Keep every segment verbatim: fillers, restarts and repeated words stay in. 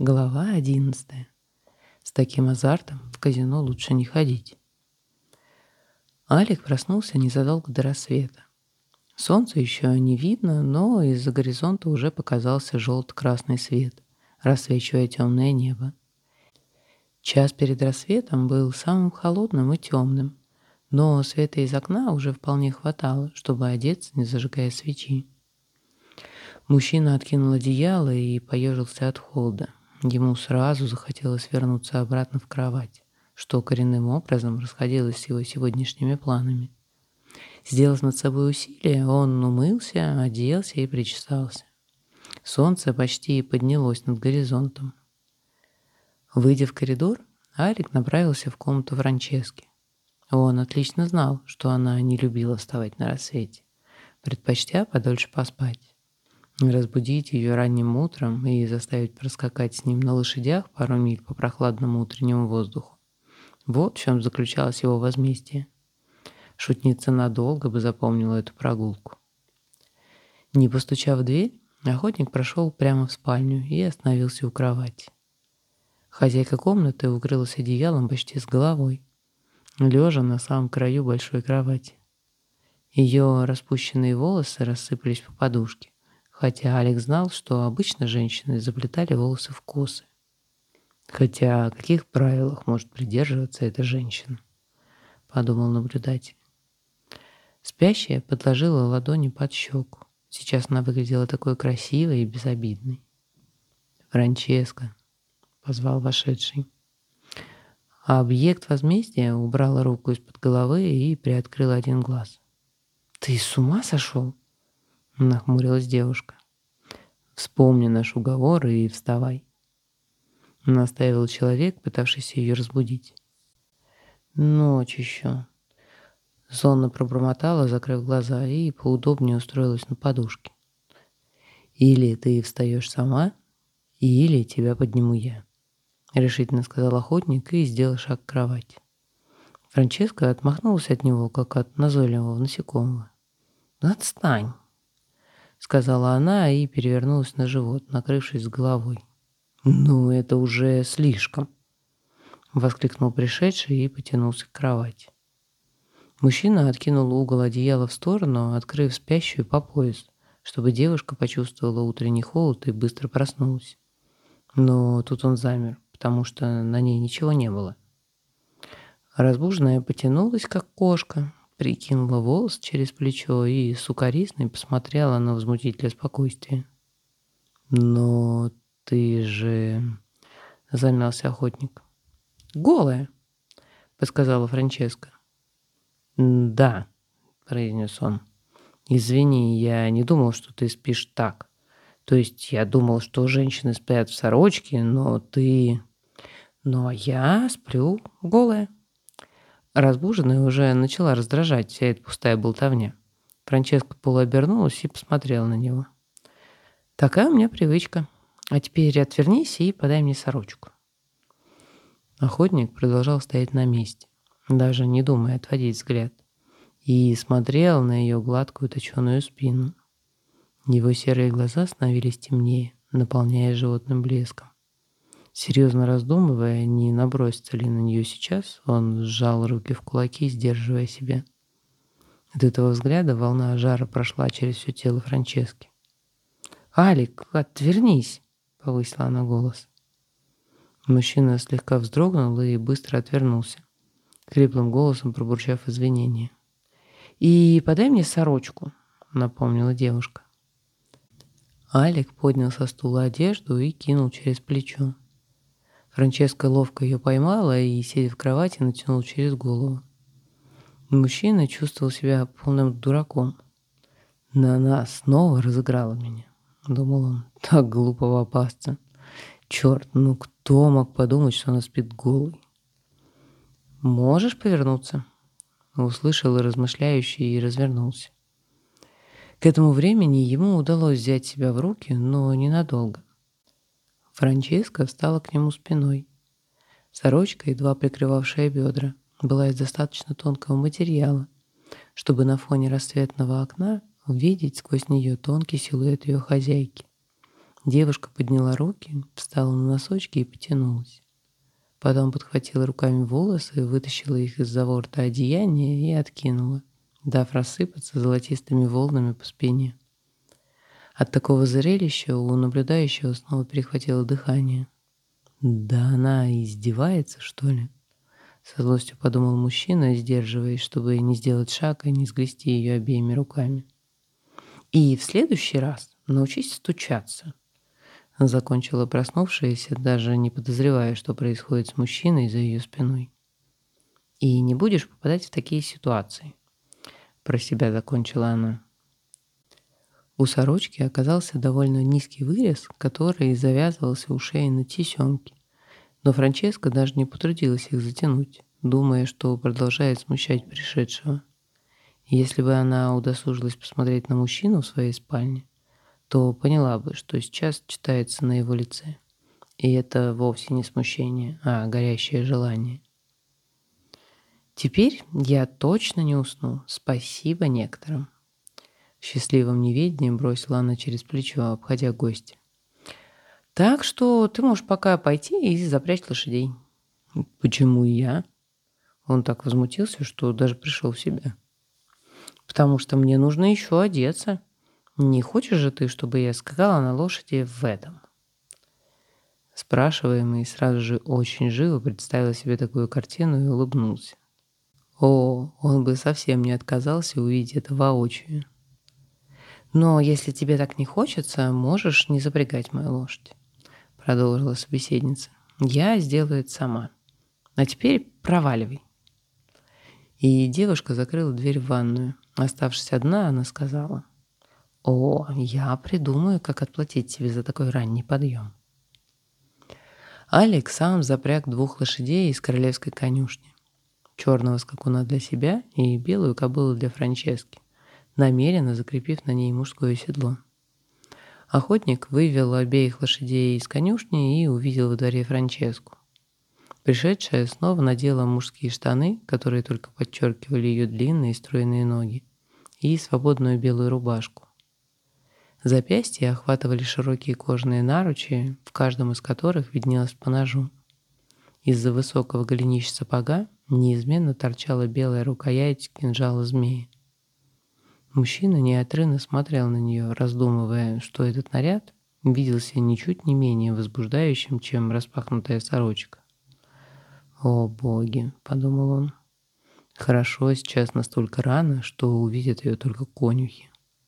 Глава одиннадцатая. С таким азартом в казино лучше не ходить. Алик проснулся незадолго до рассвета. Солнце еще не видно, но из-за горизонта уже показался желто-красный свет, рассвечивая темное небо. Час перед рассветом был самым холодным и темным, но света из окна уже вполне хватало, чтобы одеться, не зажигая свечи. Мужчина откинул одеяло и поежился от холода. Ему сразу захотелось вернуться обратно в кровать, что коренным образом расходилось с его сегодняшними планами. Сделав над собой усилие, он умылся, оделся и причесался. Солнце почти поднялось над горизонтом. Выйдя в коридор, Алик направился в комнату Франчески. Он отлично знал, что она не любила вставать на рассвете, предпочтя подольше поспать. Разбудить ее ранним утром и заставить проскакать с ним на лошадях пару миль по прохладному утреннему воздуху. Вот в чем заключалось его возмездие. Шутница надолго бы запомнила эту прогулку. Не постучав в дверь, охотник прошел прямо в спальню и остановился у кровати. Хозяйка комнаты укрылась одеялом почти с головой, лежа на самом краю большой кровати. Ее распущенные волосы рассыпались по подушке, хотя Алик знал, что обычно женщины заплетали волосы в косы. Хотя о каких правилах может придерживаться эта женщина, подумал наблюдатель. Спящая подложила ладони под щеку. Сейчас она выглядела такой красивой и безобидной. «Франческа», — позвал вошедший. А объект возмездия убрала руку из-под головы и приоткрыла один глаз. «Ты с ума сошел?» — нахмурилась девушка. «Вспомни наш уговор и вставай», — настаивал человек, пытавшийся ее разбудить. «Ночь еще». Сонно пробормотала, закрыв глаза, и поудобнее устроилась на подушке. «Или ты встаешь сама, или тебя подниму я», — решительно сказал охотник и сделал шаг к кровати. Франческа отмахнулась от него, как от назойливого насекомого. «Отстань», — сказала она и перевернулась на живот, накрывшись с головой. «Ну, это уже слишком», — воскликнул пришедший и потянулся к кровати. Мужчина откинул угол одеяла в сторону, открыв спящую по пояс, чтобы девушка почувствовала утренний холод и быстро проснулась. Но тут он замер, потому что на ней ничего не было. Разбуженная потянулась, как кошка, прикинула волос через плечо и сукоризной посмотрела на возмутителя спокойствия. «Но ты же...» — замялся охотник. «Голая», — подсказала Франческа. «Да», — произнес он. «Извини, я не думал, что ты спишь так. То есть я думал, что женщины спят в сорочке, но ты... Но я сплю голая». Разбуженная уже начала раздражать вся эта пустая болтовня. Франческа полуобернулась и посмотрела на него. «Такая у меня привычка. А теперь отвернись и подай мне сорочку». Охотник продолжал стоять на месте, даже не думая отводить взгляд, и смотрел на ее гладкую точеную спину. Его серые глаза становились темнее, наполняя животным блеском. Серьезно раздумывая, не набросится ли на нее сейчас, он сжал руки в кулаки, сдерживая себя. От этого взгляда волна жара прошла через все тело Франчески. «Алик, отвернись!» — повысила она голос. Мужчина слегка вздрогнул и быстро отвернулся, хриплым голосом пробурчав извинения. «И подай мне сорочку», — напомнила девушка. Алик поднял со стула одежду и кинул через плечо. Франческа ловко ее поймала и, сидя в кровати, натянул через голову. Мужчина чувствовал себя полным дураком. «На нас снова разыграла меня», — думал он. «Так глупо попасться. Черт, ну кто мог подумать, что она спит голой?» «Можешь повернуться?» — услышал размышляющий и развернулся. К этому времени ему удалось взять себя в руки, но ненадолго. Франческа встала к нему спиной. Сорочка, едва прикрывавшая бедра, была из достаточно тонкого материала, чтобы на фоне рассветного окна увидеть сквозь нее тонкий силуэт ее хозяйки. Девушка подняла руки, встала на носочки и потянулась. Потом подхватила руками волосы, вытащила их из-за ворота одеяния и откинула, дав рассыпаться золотистыми волнами по спине. От такого зрелища у наблюдающего снова перехватило дыхание. «Да она издевается, что ли?» Со злостью подумал мужчина, сдерживаясь, чтобы не сделать шаг и не сгрести ее обеими руками. «И в следующий раз научись стучаться», — закончила проснувшаяся, даже не подозревая, что происходит с мужчиной за ее спиной. «И не будешь попадать в такие ситуации», — про себя закончила она. У сорочки оказался довольно низкий вырез, который завязывался у шеи на тесемке. Но Франческа даже не потрудилась их затянуть, думая, что продолжает смущать пришедшего. Если бы она удосужилась посмотреть на мужчину в своей спальне, то поняла бы, что сейчас читается на его лице. И это вовсе не смущение, а горящее желание. «Теперь я точно не усну. Спасибо некоторым». В счастливом неведении бросила она через плечо, обходя гостя. «Так что ты можешь пока пойти и запрячь лошадей». «Почему я?» Он так возмутился, что даже пришел в себя. «Потому что мне нужно еще одеться. Не хочешь же ты, чтобы я скакала на лошади в этом?» Спрашиваемый сразу же очень живо представил себе такую картину и улыбнулся. О, он бы совсем не отказался увидеть это воочию. «Но если тебе так не хочется, можешь не запрягать мою лошадь», — продолжила собеседница. «Я сделаю это сама. А теперь проваливай». И девушка закрыла дверь в ванную. Оставшись одна, она сказала: «О, я придумаю, как отплатить тебе за такой ранний подъем». Алекс сам запряг двух лошадей из королевской конюшни. Черного скакуна для себя и белую кобылу для Франчески, намеренно закрепив на ней мужское седло. Охотник вывел обеих лошадей из конюшни и увидел во дворе Франческу. Пришедшая снова надела мужские штаны, которые только подчеркивали ее длинные стройные ноги, и свободную белую рубашку. Запястья охватывали широкие кожаные наручи, в каждом из которых виднелось по ножу. Из-за высокого голенища сапога неизменно торчала белая рукоять кинжала змеи. Мужчина неотрывно смотрел на нее, раздумывая, что этот наряд виделся ничуть не менее возбуждающим, чем распахнутая сорочка. «О, боги!» — подумал он. «Хорошо, сейчас настолько рано, что увидят ее только конюхи».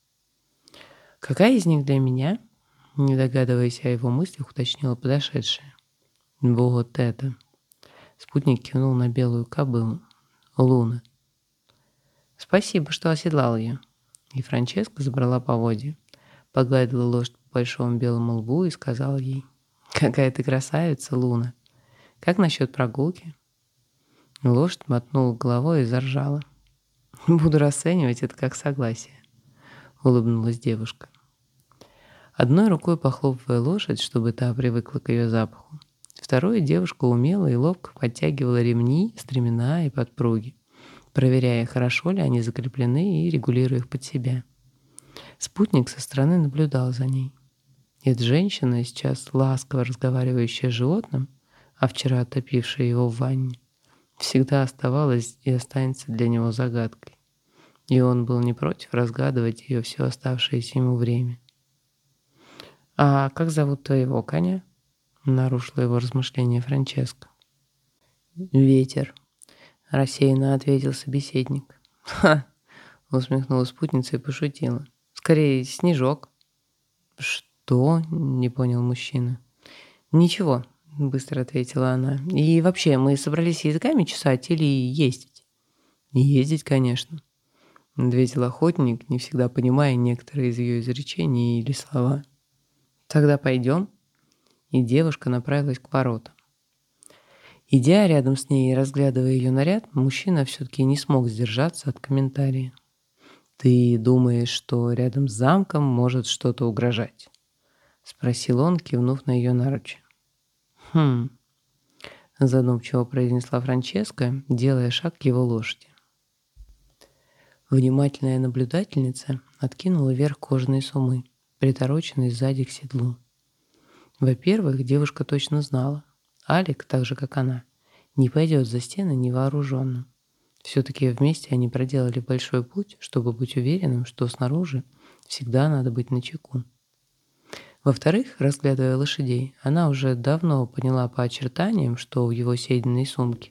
«Какая из них для меня?» — не догадываясь о его мыслях, уточнила подошедшая. «Вот это!» — спутник кивнул на белую кобылу. «Луна». «Спасибо, что оседлал ее». И Франческа забрала поводья, погладила лошадь по большому белому лбу и сказала ей: «Какая ты красавица, Луна! Как насчет прогулки?» Лошадь мотнула головой и заржала. «Буду расценивать это как согласие», — улыбнулась девушка. Одной рукой похлопывая лошадь, чтобы та привыкла к ее запаху, второй девушка умело и ловко подтягивала ремни, стремена и подпруги, проверяя, хорошо ли они закреплены и регулируя их под себя. Спутник со стороны наблюдал за ней. Эта женщина, сейчас ласково разговаривающая с животным, а вчера отопившая его в ванне, всегда оставалась и останется для него загадкой. И он был не против разгадывать ее все оставшееся ему время. «А как зовут твоего коня?» — нарушила его размышление Франческа. «Ветер», — рассеянно ответил собеседник. «Ха!» — усмехнулась спутница и пошутила. «Скорее, снежок». «Что?» — не понял мужчина. «Ничего», — быстро ответила она. «И вообще, мы собрались языками чесать или ездить?» «Ездить, конечно», — ответил охотник, не всегда понимая некоторые из ее изречений или слова. «Тогда пойдем». И девушка направилась к воротам. Идя рядом с ней и разглядывая ее наряд, мужчина все-таки не смог сдержаться от комментария. «Ты думаешь, что рядом с замком может что-то угрожать?» — спросил он, кивнув на ее наручи. «Хм», — задумчиво произнесла Франческа, делая шаг к его лошади. Внимательная наблюдательница откинула вверх кожаные сумы, притороченные сзади к седлу. Во-первых, девушка точно знала, Алик, так же как она, не пойдет за стены невооруженным. Все-таки вместе они проделали большой путь, чтобы быть уверенным, что снаружи всегда надо быть начеку. Во-вторых, разглядывая лошадей, она уже давно поняла по очертаниям, что в его седельной сумке.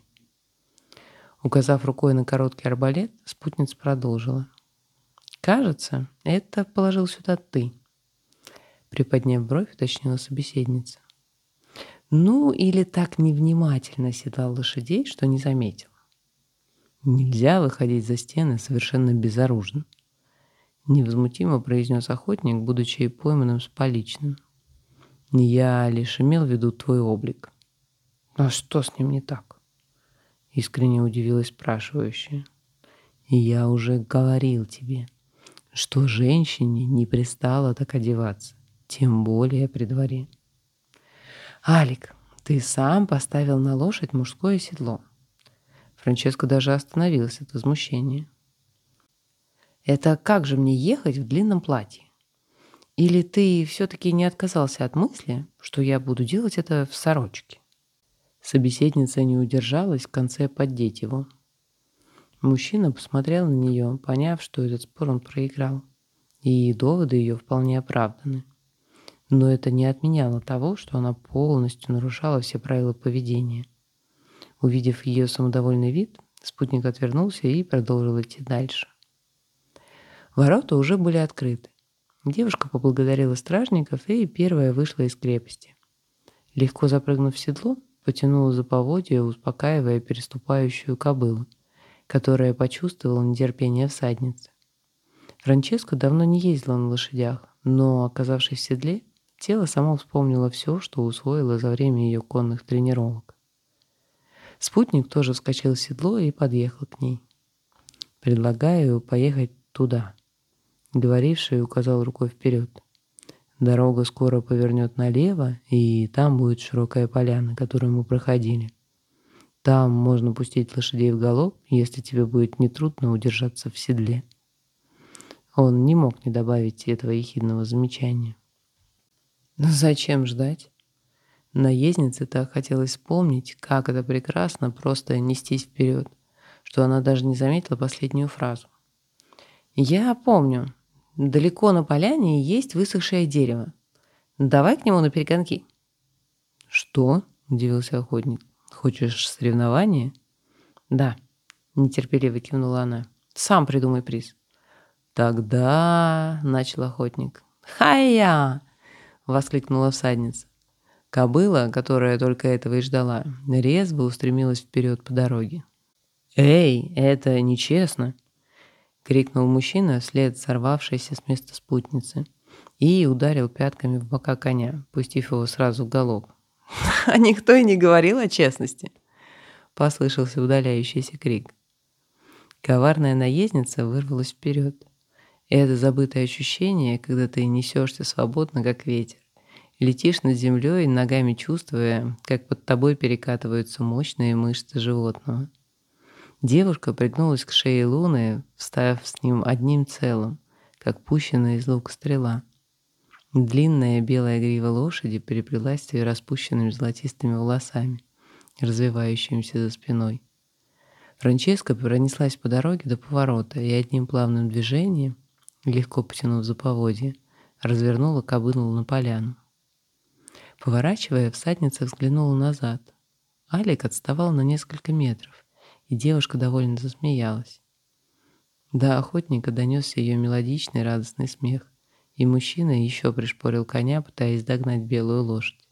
Указав рукой на короткий арбалет, спутница продолжила. «Кажется, это положил сюда ты», — приподняв бровь, уточнила собеседница. «Ну, или так невнимательно седлал лошадей, что не заметил. Нельзя выходить за стены совершенно безоружным», — невозмутимо произнес охотник, будучи пойманным с поличным. «Я лишь имел в виду твой облик». «А что с ним не так?» — искренне удивилась спрашивающая. «Я уже говорил тебе, что женщине не пристало так одеваться, тем более при дворе». «Алик, ты сам поставил на лошадь мужское седло». Франческо даже остановился от возмущения. «Это как же мне ехать в длинном платье? Или ты все-таки не отказался от мысли, что я буду делать это в сорочке?» Собеседница не удержалась в конце поддеть его. Мужчина посмотрел на нее, поняв, что этот спор он проиграл, и доводы ее вполне оправданы. Но это не отменяло того, что она полностью нарушала все правила поведения. Увидев ее самодовольный вид, спутник отвернулся и продолжил идти дальше. Ворота уже были открыты. Девушка поблагодарила стражников и первая вышла из крепости. Легко запрыгнув в седло, потянула за поводья, успокаивая переступающую кобылу, которая почувствовала нетерпение всадницы. Франческа давно не ездила на лошадях, но, оказавшись в седле, тело само вспомнило все, что усвоило за время ее конных тренировок. Спутник тоже вскочил в седло и подъехал к ней. «Предлагаю поехать туда», — говоривший указал рукой вперед. «Дорога скоро повернет налево, и там будет широкая поляна, которую мы проходили. Там можно пустить лошадей в галоп, если тебе будет нетрудно удержаться в седле». Он не мог не добавить этого ехидного замечания. Но зачем ждать? Наезднице так хотелось вспомнить, как это прекрасно просто нестись вперед, что она даже не заметила последнюю фразу. «Я помню. Далеко на поляне есть высохшее дерево. Давай к нему на перегонки». «Что?» – удивился охотник. «Хочешь соревнования?» «Да», – нетерпеливо кивнула она. «Сам придумай приз». «Тогда...» – начал охотник. «Хай-я!» – воскликнула всадница. Кобыла, которая только этого и ждала, резво устремилась вперед по дороге. «Эй, это нечестно!» — крикнул мужчина вслед сорвавшейся с места спутницы и ударил пятками в бока коня, пустив его сразу в галоп. «А никто и не говорил о честности!» — послышался удаляющийся крик. Коварная наездница вырвалась вперед. Это забытое ощущение, когда ты несешься свободно, как ветер, летишь над землей, ногами чувствуя, как под тобой перекатываются мощные мышцы животного. Девушка пригнулась к шее Луны, встав с ним одним целым, как пущенная из лука стрела. Длинная белая грива лошади переплелась с ее распущенными золотистыми волосами, развивающимися за спиной. Франческа пронеслась по дороге до поворота и одним плавным движением, легко потянув за поводья, развернула кобылу на поляну. Поворачивая, всадница взглянула назад. Алик отставал на несколько метров, и девушка довольно засмеялась. До охотника донесся ее мелодичный радостный смех, и мужчина еще пришпорил коня, пытаясь догнать белую лошадь.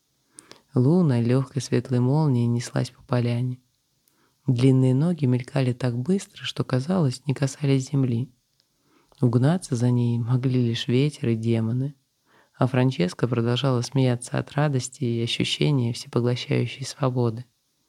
Луна легкой светлой молнией неслась по поляне. Длинные ноги мелькали так быстро, что, казалось, не касались земли. Угнаться за ней могли лишь ветер и демоны. А Франческа продолжала смеяться от радости и ощущения всепоглощающей свободы.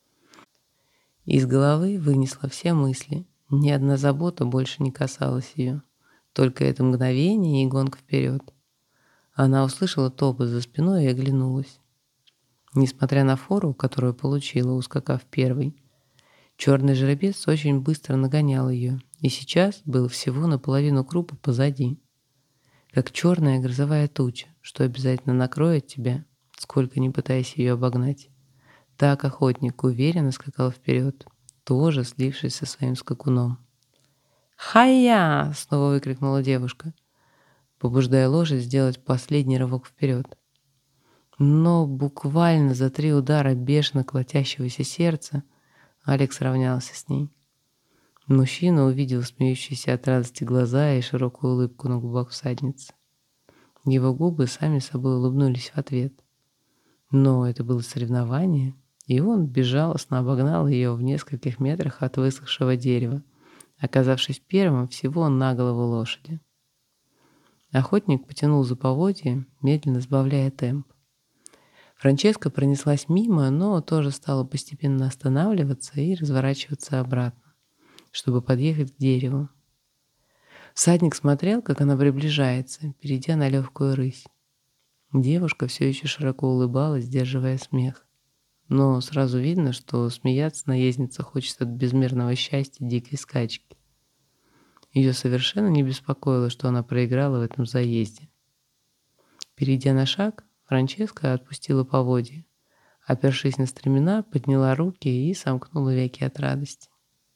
Из головы вынесла все мысли. Ни одна забота больше не касалась ее. Только это мгновение и гонка вперед. Она услышала топот за спиной и оглянулась. Несмотря на фору, которую получила, ускакав первой, черный жеребец очень быстро нагонял ее, и сейчас был всего наполовину крупа позади. Как черная грозовая туча, что обязательно накроет тебя, сколько ни пытаясь ее обогнать. Так охотник уверенно скакал вперед, тоже слившись со своим скакуном. «Хай-я!» — снова выкрикнула девушка, побуждая лошадь сделать последний рывок вперед. Но буквально за три удара бешено колотящегося сердца Алекс равнялся с ней. Мужчина увидел смеющиеся от радости глаза и широкую улыбку на губах всадницы. Его губы сами собой улыбнулись в ответ. Но это было соревнование, и он безжалостно обогнал ее в нескольких метрах от высохшего дерева, оказавшись первым всего на голову лошади. Охотник потянул за поводья, медленно сбавляя темп. Франческа пронеслась мимо, но тоже стала постепенно останавливаться и разворачиваться обратно, чтобы подъехать к дереву. Всадник смотрел, как она приближается, перейдя на легкую рысь. Девушка все еще широко улыбалась, сдерживая смех. Но сразу видно, что смеяться наездница хочет от безмерного счастья дикой скачки. Ее совершенно не беспокоило, что она проиграла в этом заезде. Перейдя на шаг, Франческа отпустила поводья, опершись на стремена, подняла руки и сомкнула веки от радости.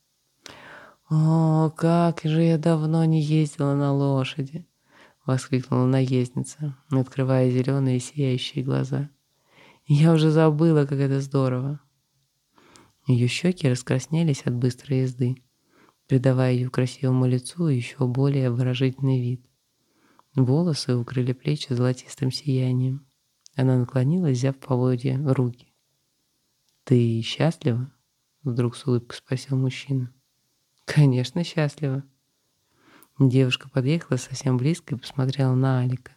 «О, как же я давно не ездила на лошади!» — воскликнула наездница, открывая зеленые сияющие глаза. «Я уже забыла, как это здорово!» Ее щеки раскраснелись от быстрой езды, придавая ее красивому лицу еще более выразительный вид. Волосы укрыли плечи золотистым сиянием. Она наклонилась, взяв поводья в руки. «Ты счастлива?» — вдруг с улыбкой спросил мужчина. «Конечно, счастлива». Девушка подъехала совсем близко и посмотрела на Алика.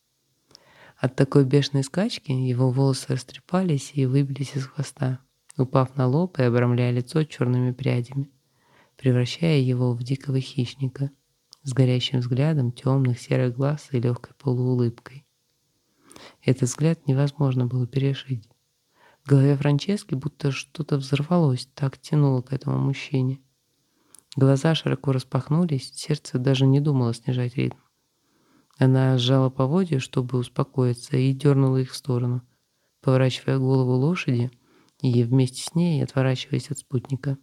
От такой бешеной скачки его волосы растрепались и выбились из хвоста, упав на лоб и обрамляя лицо черными прядями, превращая его в дикого хищника с горящим взглядом темных серых глаз и легкой полуулыбкой. Этот взгляд невозможно было перешить. В голове Франчески будто что-то взорвалось, так тянуло к этому мужчине. Глаза широко распахнулись, сердце даже не думало снижать ритм. Она сжала поводья, чтобы успокоиться, и дернула их в сторону, поворачивая голову лошади и вместе с ней отворачиваясь от спутника.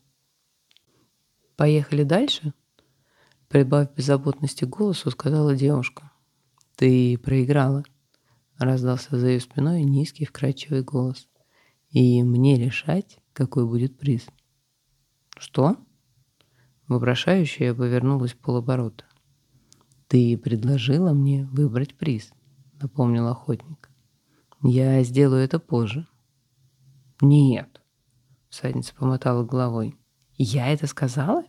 «Поехали дальше?» Прибавив беззаботности голосу, сказала девушка. «Ты проиграла», — раздался за ее спиной низкий вкрадчивый голос. «И мне решать, какой будет приз». «Что?» Вопрошающая повернулась в полоборота. «Ты предложила мне выбрать приз», — напомнил охотник. «Я сделаю это позже». «Нет», — всадница помотала головой. «Я это сказала?»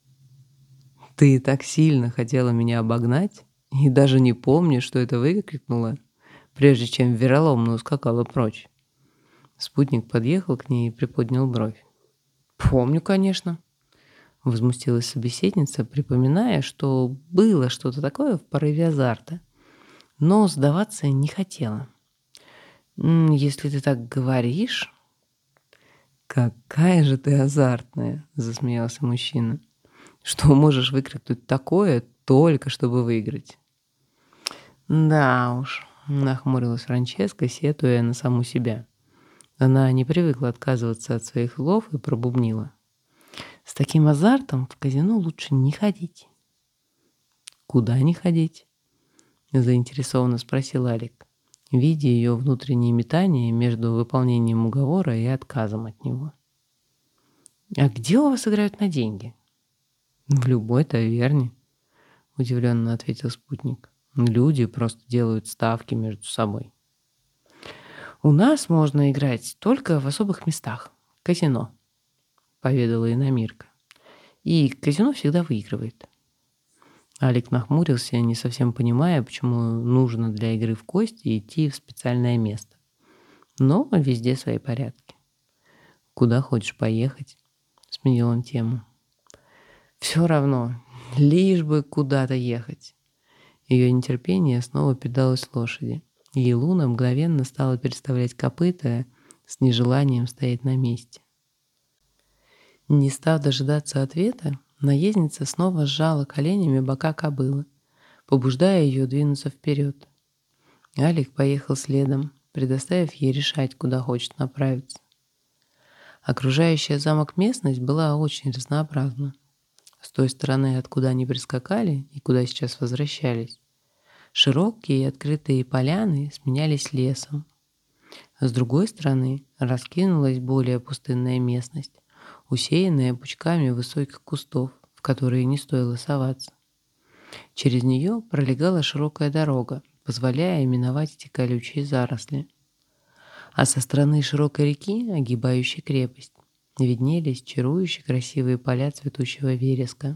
«Ты так сильно хотела меня обогнать и даже не помнишь, что это выкрикнула, прежде чем вероломно ускакала прочь». Спутник подъехал к ней и приподнял бровь. «Помню, конечно», — возмутилась собеседница, припоминая, что было что-то такое в порыве азарта, но сдаваться не хотела. «Если ты так говоришь...» «Какая же ты азартная!» — засмеялся мужчина. «Что можешь выкрикнуть такое, только чтобы выиграть?» «Да уж», — нахмурилась Франческа, сетуя на саму себя. Она не привыкла отказываться от своих слов и пробубнила. «С таким азартом в казино лучше не ходить». «Куда не ходить?» — заинтересованно спросил Алик, видя ее внутренние метания между выполнением уговора и отказом от него. «А где у вас играют на деньги?» «В любой таверне», — удивленно ответил спутник. «Люди просто делают ставки между собой». «У нас можно играть только в особых местах. Казино», — поведала иномирка. «И казино всегда выигрывает». Алик нахмурился, не совсем понимая, почему нужно для игры в кости идти в специальное место. Но везде свои порядки. «Куда хочешь поехать?» — сменил он тему. «Все равно, лишь бы куда-то ехать». Ее нетерпение снова передалось лошади, и Луна мгновенно стала переставлять копыта с нежеланием стоять на месте. Не став дожидаться ответа, наездница снова сжала коленями бока кобылы, побуждая ее двинуться вперед. Алик поехал следом, предоставив ей решать, куда хочет направиться. Окружающая замок местность была очень разнообразна. С той стороны, откуда они прискакали и куда сейчас возвращались, широкие и открытые поляны сменялись лесом. С другой стороны раскинулась более пустынная местность, усеянная пучками высоких кустов, в которые не стоило соваться. Через нее пролегала широкая дорога, позволяя миновать эти колючие заросли. А со стороны широкой реки, огибающей крепость, виднелись чарующие красивые поля цветущего вереска.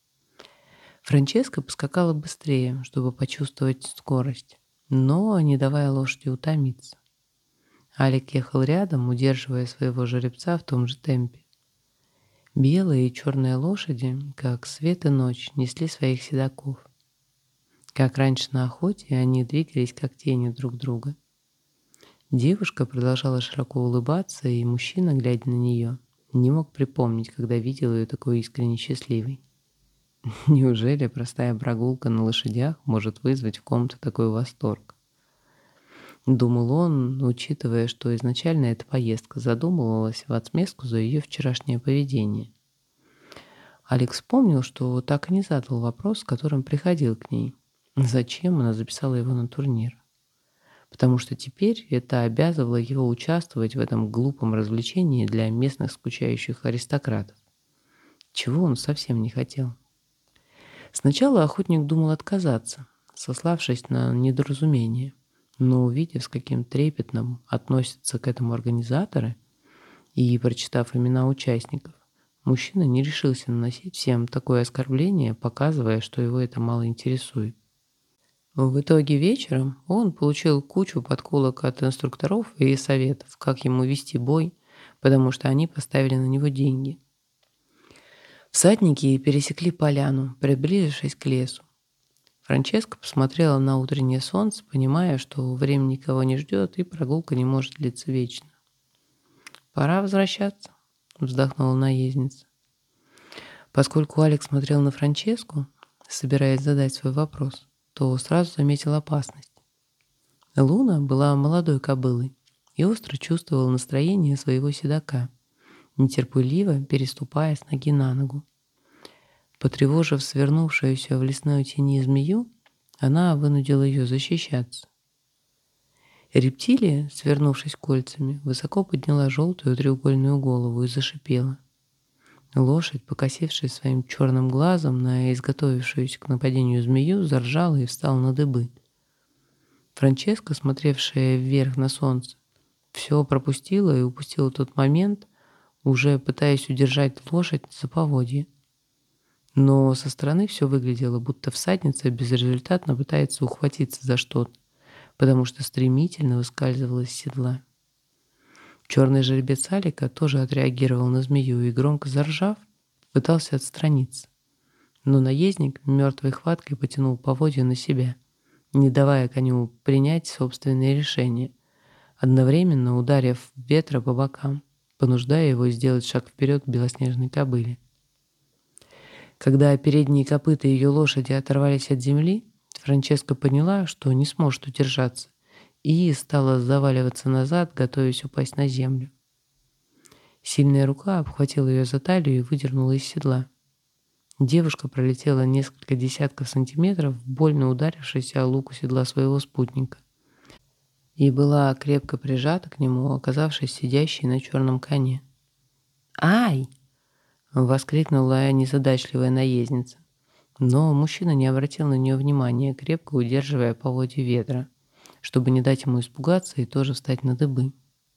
Франческа поскакала быстрее, чтобы почувствовать скорость, но не давая лошади утомиться. Алик ехал рядом, удерживая своего жеребца в том же темпе. Белые и черные лошади, как свет и ночь, несли своих седаков. Как раньше на охоте, они двигались как тени друг друга. Девушка продолжала широко улыбаться, и мужчина, глядя на нее, не мог припомнить, когда видел ее такой искренне счастливой. Неужели простая прогулка на лошадях может вызвать в ком-то такой восторг? Думал он, учитывая, что изначально эта поездка задумывалась в отместку за ее вчерашнее поведение. Алекс вспомнил, что так и не задал вопрос, с которым приходил к ней. Зачем она записала его на турнир? Потому что теперь это обязывало его участвовать в этом глупом развлечении для местных скучающих аристократов. Чего он совсем не хотел. Сначала охотник думал отказаться, сославшись на недоразумение, но увидев, с каким трепетом относятся к этому организаторы, и прочитав имена участников, мужчина не решился наносить всем такое оскорбление, показывая, что его это мало интересует. В итоге вечером он получил кучу подколок от инструкторов и советов, как ему вести бой, потому что они поставили на него деньги. Всадники пересекли поляну, приблизившись к лесу. Франческа посмотрела на утреннее солнце, понимая, что время никого не ждет и прогулка не может длиться вечно. «Пора возвращаться», — вздохнула наездница. Поскольку Алекс смотрел на Франческу, собираясь задать свой вопрос, то сразу заметил опасность. Луна была молодой кобылой и остро чувствовала настроение своего седока, нетерпеливо переступая с ноги на ногу. Потревожив свернувшуюся в лесной тени змею, она вынудила ее защищаться. Рептилия, свернувшись кольцами, высоко подняла желтую треугольную голову и зашипела. Лошадь, покосившись своим черным глазом на изготовившуюся к нападению змею, заржала и встала на дыбы. Франческа, смотревшая вверх на солнце, все пропустила и упустила тот момент, уже пытаясь удержать лошадь за поводье. Но со стороны все выглядело, будто всадница безрезультатно пытается ухватиться за что-то, потому что стремительно выскальзывала из седла. Черный жеребец Алика тоже отреагировал на змею и, громко заржав, пытался отстраниться. Но наездник мертвой хваткой потянул поводья на себя, не давая коню принять собственное решение, одновременно ударив ветра по бокам, понуждая его сделать шаг вперед к белоснежной кобыле. Когда передние копыта ее лошади оторвались от земли, Франческа поняла, что не сможет удержаться, и стала заваливаться назад, готовясь упасть на землю. Сильная рука обхватила ее за талию и выдернула из седла. Девушка пролетела несколько десятков сантиметров, больно ударившись о луку седла своего спутника, и была крепко прижата к нему, оказавшись сидящей на черном коне. «Ай!» — воскликнула незадачливая наездница. Но мужчина не обратил на нее внимания, крепко удерживая поводья ветра, чтобы не дать ему испугаться и тоже встать на дыбы.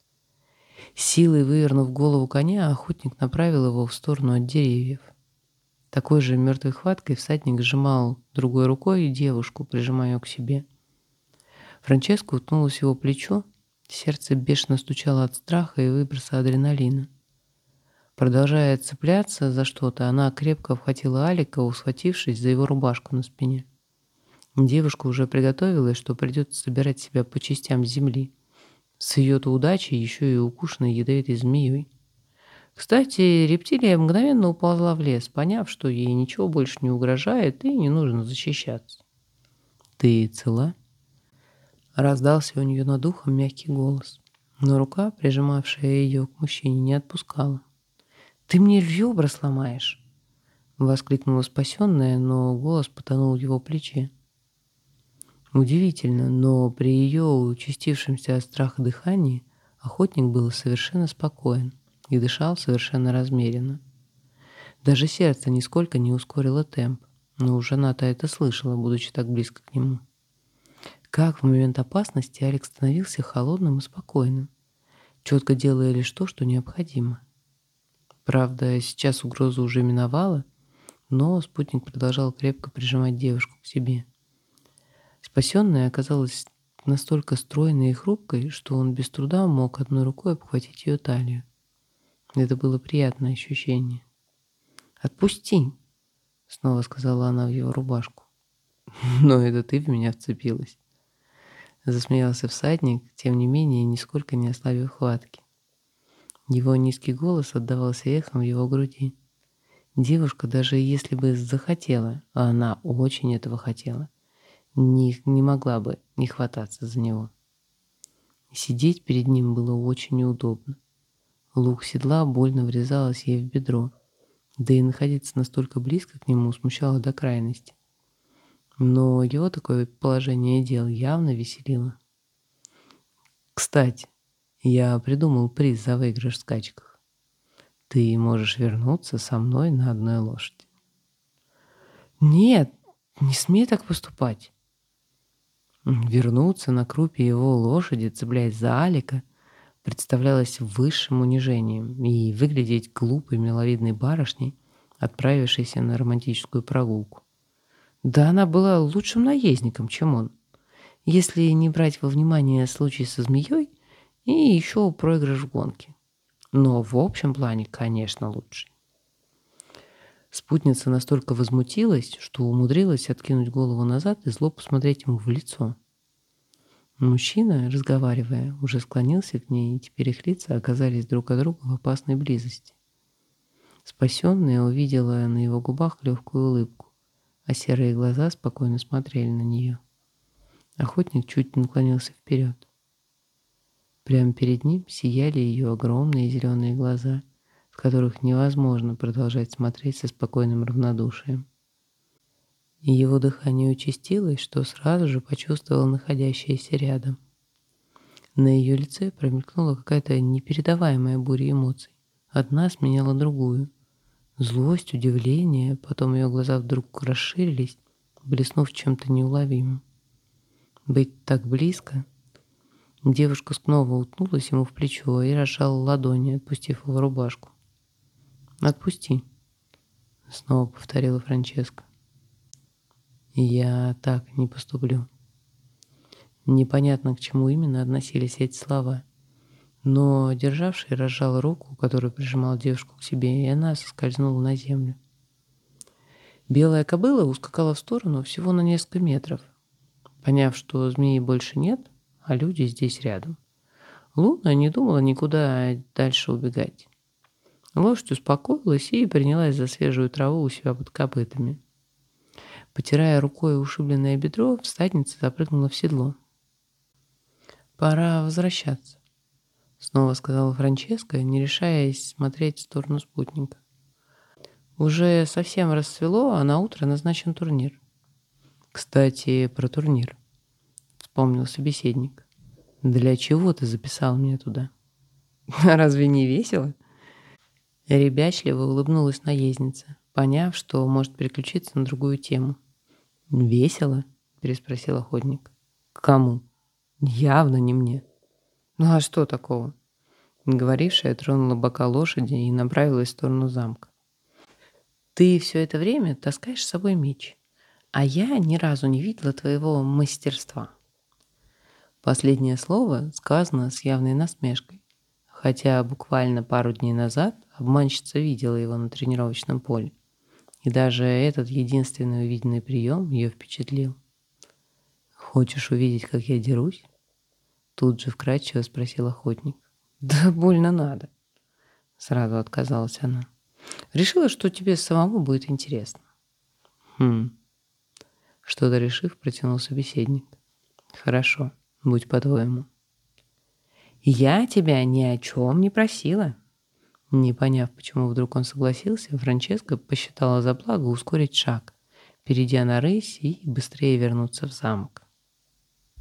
Силой вывернув голову коня, охотник направил его в сторону от деревьев. Такой же мертвой хваткой всадник сжимал другой рукой девушку, прижимая ее к себе. Франческа уткнулась в его плечо, сердце бешено стучало от страха и выброса адреналина. Продолжая цепляться за что-то, она крепко обхватила Алика, усхватившись за его рубашку на спине. Девушка уже приготовилась, что придется собирать себя по частям земли. С ее-то удачей еще и укушенной ядовитой змеей. Кстати, рептилия мгновенно уползла в лес, поняв, что ей ничего больше не угрожает и не нужно защищаться. «Ты цела?» Раздался у нее над ухом мягкий голос, но рука, прижимавшая ее к мужчине, не отпускала. «Ты мне ребра сломаешь!» — воскликнула спасенная, но голос потонул в его плече. Удивительно, но при ее участившемся от страха дыхании охотник был совершенно спокоен и дышал совершенно размеренно. Даже сердце нисколько не ускорило темп, но уж она-то это слышала, будучи так близко к нему. Как в момент опасности Алекс становился холодным и спокойным, четко делая лишь то, что необходимо. Правда, сейчас угроза уже миновала, но спутник продолжал крепко прижимать девушку к себе. Спасенная оказалась настолько стройной и хрупкой, что он без труда мог одной рукой обхватить ее талию. Это было приятное ощущение. «Отпусти!» — снова сказала она в его рубашку. «Но это ты в меня вцепилась!» Засмеялся всадник, тем не менее, нисколько не ослабив хватки. Его низкий голос отдавался эхом в его груди. Девушка, даже если бы захотела, а она очень этого хотела, не, не могла бы не хвататься за него. Сидеть перед ним было очень неудобно. Лук седла больно врезалась ей в бедро, да и находиться настолько близко к нему смущало до крайности. Но его такое положение дел явно веселило. «Кстати, я придумал приз за выигрыш в скачках. Ты можешь вернуться со мной на одной лошади». «Нет, не смей так поступать». Вернуться на крупе его лошади, цепляясь за Алика, представлялось высшим унижением, и выглядеть глупой миловидной барышней, отправившейся на романтическую прогулку. Да она была лучшим наездником, чем он, если не брать во внимание случай со змеей и еще проигрыш в гонке. Но в общем плане, конечно, лучше. Спутница настолько возмутилась, что умудрилась откинуть голову назад и зло посмотреть ему в лицо. Мужчина, разговаривая, уже склонился к ней, и теперь их лица оказались друг от друга в опасной близости. Спасенная увидела на его губах легкую улыбку, а серые глаза спокойно смотрели на нее. Охотник чуть наклонился вперед. Прямо перед ним сияли ее огромные зеленые глаза, в которых невозможно продолжать смотреть со спокойным равнодушием. И его дыхание участилось, что сразу же почувствовал находящееся рядом. На ее лице промелькнула какая-то непередаваемая буря эмоций. Одна сменяла другую. Злость, удивление, потом ее глаза вдруг расширились, блеснув чем-то неуловимым. Быть так близко. Девушка снова уткнулась ему в плечо и разжала ладони, отпустив его рубашку. «Отпусти», — снова повторила Франческа. «Я так не поступлю». Непонятно, к чему именно относились эти слова, но державший разжал руку, которую прижимал девушку к себе, и она соскользнула на землю. Белая кобыла ускакала в сторону всего на несколько метров, поняв, что змеи больше нет, а люди здесь рядом. Луна не думала никуда дальше убегать. Лошадь успокоилась и принялась за свежую траву у себя под копытами. Потирая рукой ушибленное бедро, всадница запрыгнула в седло. «Пора возвращаться», — снова сказала Франческа, не решаясь смотреть в сторону спутника. «Уже совсем расцвело, а на утро назначен турнир». «Кстати, про турнир», — вспомнил собеседник. «Для чего ты записал меня туда?» «Разве не весело?» Ребячливо улыбнулась наездница, поняв, что может переключиться на другую тему. «Весело?» — переспросил охотник. «Кому?» «Явно не мне». «Ну а что такого?» Говорившая тронула бока лошади и направилась в сторону замка. «Ты все это время таскаешь с собой меч, а я ни разу не видела твоего мастерства». Последнее слово сказано с явной насмешкой, хотя буквально пару дней назад обманщица видела его на тренировочном поле, и даже этот единственный увиденный прием ее впечатлил. «Хочешь увидеть, как я дерусь?» Тут же вкратчиво спросил охотник. «Да больно надо», — сразу отказалась она. «Решила, что тебе самому будет интересно». «Хм...» Что-то решив, протянул собеседник. «Хорошо. будь по-твоему. Я тебя ни о чем не просила. Не поняв, почему вдруг он согласился, Франческа посчитала за благо ускорить шаг, перейдя на рысь и быстрее вернуться в замок.